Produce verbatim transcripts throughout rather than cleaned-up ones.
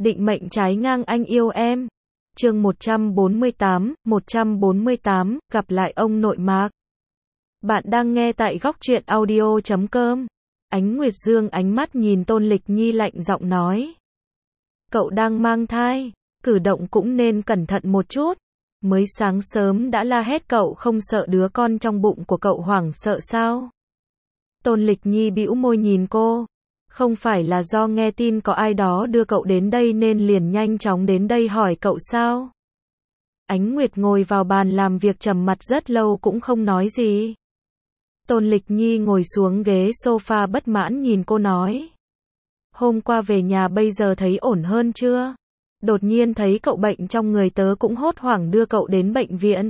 Định mệnh trái ngang anh yêu em. Chương một trăm bốn mươi tám, một trăm bốn mươi tám, gặp lại ông nội Mạc. Bạn đang nghe tại góc truyện audio chấm com. Ánh Nguyệt Dương ánh mắt nhìn Tôn Lịch Nhi lạnh giọng nói. Cậu đang mang thai, cử động cũng nên cẩn thận một chút. Mới sáng sớm đã la hét cậu không sợ đứa con trong bụng của cậu hoảng sợ sao? Tôn Lịch Nhi bĩu môi nhìn cô. Không phải là do nghe tin có ai đó đưa cậu đến đây nên liền nhanh chóng đến đây hỏi cậu sao? Ánh Nguyệt ngồi vào bàn làm việc trầm mặt rất lâu cũng không nói gì. Tôn Lịch Nhi ngồi xuống ghế sofa bất mãn nhìn cô nói. Hôm qua về nhà bây giờ thấy ổn hơn chưa? Đột nhiên thấy cậu bệnh trong người tớ cũng hốt hoảng đưa cậu đến bệnh viện.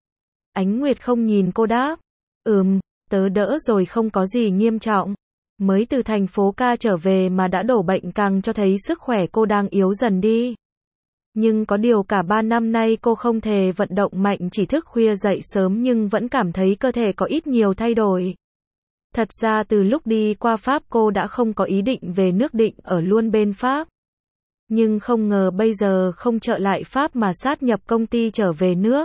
Ánh Nguyệt không nhìn cô đáp. Ừm, tớ đỡ rồi không có gì nghiêm trọng. Mới từ thành phố ca trở về mà đã đổ bệnh càng cho thấy sức khỏe cô đang yếu dần đi. Nhưng có điều cả ba năm nay cô không thể vận động mạnh chỉ thức khuya dậy sớm nhưng vẫn cảm thấy cơ thể có ít nhiều thay đổi. Thật ra từ lúc đi qua Pháp cô đã không có ý định về nước định ở luôn bên Pháp. Nhưng không ngờ bây giờ không trở lại Pháp mà sát nhập công ty trở về nước.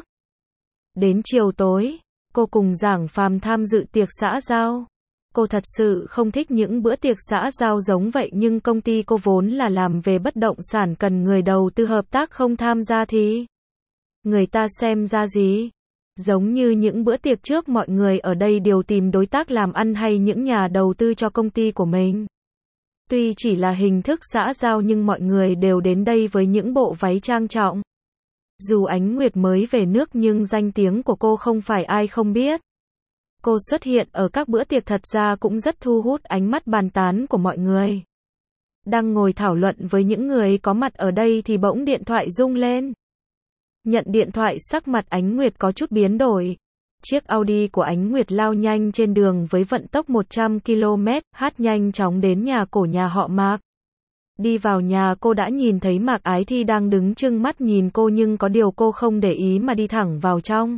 Đến chiều tối, cô cùng Giảng Phàm tham dự tiệc xã giao. Cô thật sự không thích những bữa tiệc xã giao giống vậy nhưng công ty cô vốn là làm về bất động sản cần người đầu tư hợp tác không tham gia thì người ta xem ra gì? Giống như những bữa tiệc trước mọi người ở đây đều tìm đối tác làm ăn hay những nhà đầu tư cho công ty của mình. Tuy chỉ là hình thức xã giao nhưng mọi người đều đến đây với những bộ váy trang trọng. Dù Ánh Nguyệt mới về nước nhưng danh tiếng của cô không phải ai không biết. Cô xuất hiện ở các bữa tiệc thật ra cũng rất thu hút ánh mắt bàn tán của mọi người. Đang ngồi thảo luận với những người có mặt ở đây thì bỗng điện thoại rung lên. Nhận điện thoại sắc mặt Ánh Nguyệt có chút biến đổi. Chiếc Audi của Ánh Nguyệt lao nhanh trên đường với vận tốc một trăm ki lô mét, hát nhanh chóng đến nhà cổ nhà họ Mạc. Đi vào nhà cô đã nhìn thấy Mạc Ái Thi đang đứng trừng mắt nhìn cô nhưng có điều cô không để ý mà đi thẳng vào trong.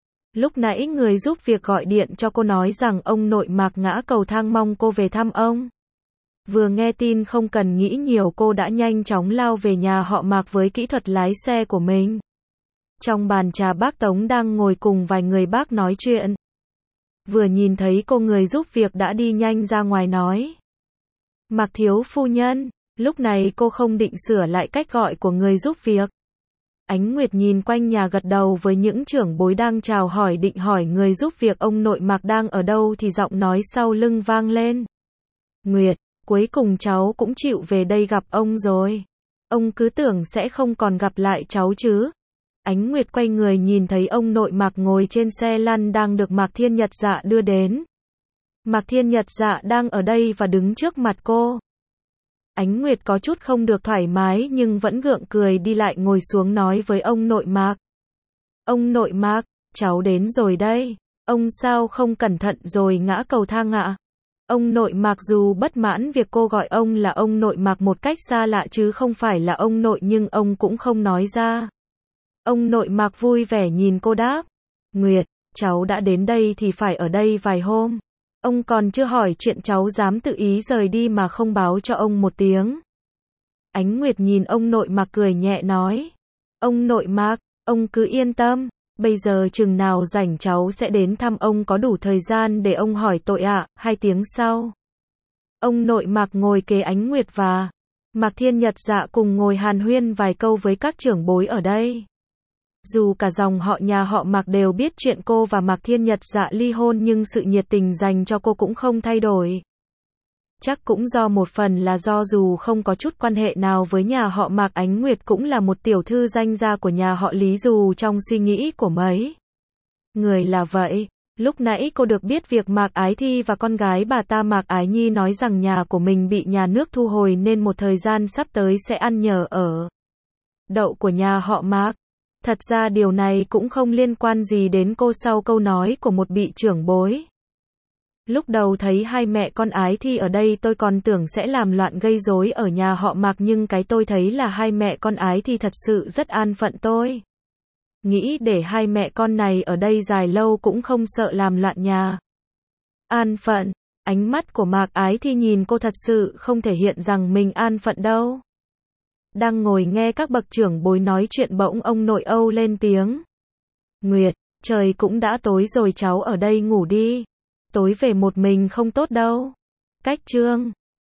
Lúc nãy người giúp việc gọi điện cho cô nói rằng ông nội Mạc ngã cầu thang mong cô về thăm ông. Vừa nghe tin không cần nghĩ nhiều cô đã nhanh chóng lao về nhà họ Mạc với kỹ thuật lái xe của mình. Trong bàn trà bác Tống đang ngồi cùng vài người bác nói chuyện. Vừa nhìn thấy cô người giúp việc đã đi nhanh ra ngoài nói. Mạc thiếu phu nhân, lúc này cô không định sửa lại cách gọi của người giúp việc. Ánh Nguyệt nhìn quanh nhà gật đầu với những trưởng bối đang chào hỏi định hỏi người giúp việc ông nội Mạc đang ở đâu thì giọng nói sau lưng vang lên. Nguyệt, cuối cùng cháu cũng chịu về đây gặp ông rồi. Ông cứ tưởng sẽ không còn gặp lại cháu chứ. Ánh Nguyệt quay người nhìn thấy ông nội Mạc ngồi trên xe lăn đang được Mạc Thiên Nhật Dạ đưa đến. Mạc Thiên Nhật Dạ đang ở đây và đứng trước mặt cô. Ánh Nguyệt có chút không được thoải mái nhưng vẫn gượng cười đi lại ngồi xuống nói với ông nội Mạc. Ông nội Mạc, cháu đến rồi đây. Ông sao không cẩn thận rồi ngã cầu thang ạ? Ông nội Mạc dù bất mãn việc cô gọi ông là ông nội Mạc một cách xa lạ chứ không phải là ông nội nhưng ông cũng không nói ra. Ông nội Mạc vui vẻ nhìn cô đáp. Nguyệt, cháu đã đến đây thì phải ở đây vài hôm. Ông còn chưa hỏi chuyện cháu dám tự ý rời đi mà không báo cho ông một tiếng. Ánh Nguyệt nhìn ông nội Mạc cười nhẹ nói. Ông nội Mạc, ông cứ yên tâm. Bây giờ chừng nào rảnh cháu sẽ đến thăm ông có đủ thời gian để ông hỏi tội ạ. À, hai tiếng sau. Ông nội Mạc ngồi kế Ánh Nguyệt và Mạc Thiên Nhật Dạ cùng ngồi hàn huyên vài câu với các trưởng bối ở đây. Dù cả dòng họ nhà họ Mạc đều biết chuyện cô và Mạc Thiên Nhật Dạ ly hôn nhưng sự nhiệt tình dành cho cô cũng không thay đổi. Chắc cũng do một phần là do dù không có chút quan hệ nào với nhà họ Mạc Ánh Nguyệt cũng là một tiểu thư danh gia của nhà họ Lý dù trong suy nghĩ của mấy người là vậy. Lúc nãy cô được biết việc Mạc Ái Thi và con gái bà ta Mạc Ái Nhi nói rằng nhà của mình bị nhà nước thu hồi nên một thời gian sắp tới sẽ ăn nhờ ở đậu của nhà họ Mạc. Thật ra điều này cũng không liên quan gì đến cô sau câu nói của một vị trưởng bối. Lúc đầu thấy hai mẹ con Ái Thi ở đây tôi còn tưởng sẽ làm loạn gây rối ở nhà họ Mạc nhưng cái tôi thấy là hai mẹ con Ái Thi thật sự rất an phận tôi. Nghĩ để hai mẹ con này ở đây dài lâu cũng không sợ làm loạn nhà. An phận, ánh mắt của Mạc Ái Thi nhìn cô thật sự không thể hiện rằng mình an phận đâu. Đang ngồi nghe các bậc trưởng bối nói chuyện bỗng ông nội Âu lên tiếng. Nguyệt, trời cũng đã tối rồi cháu ở đây ngủ đi. Tối về một mình không tốt đâu. Cách Trương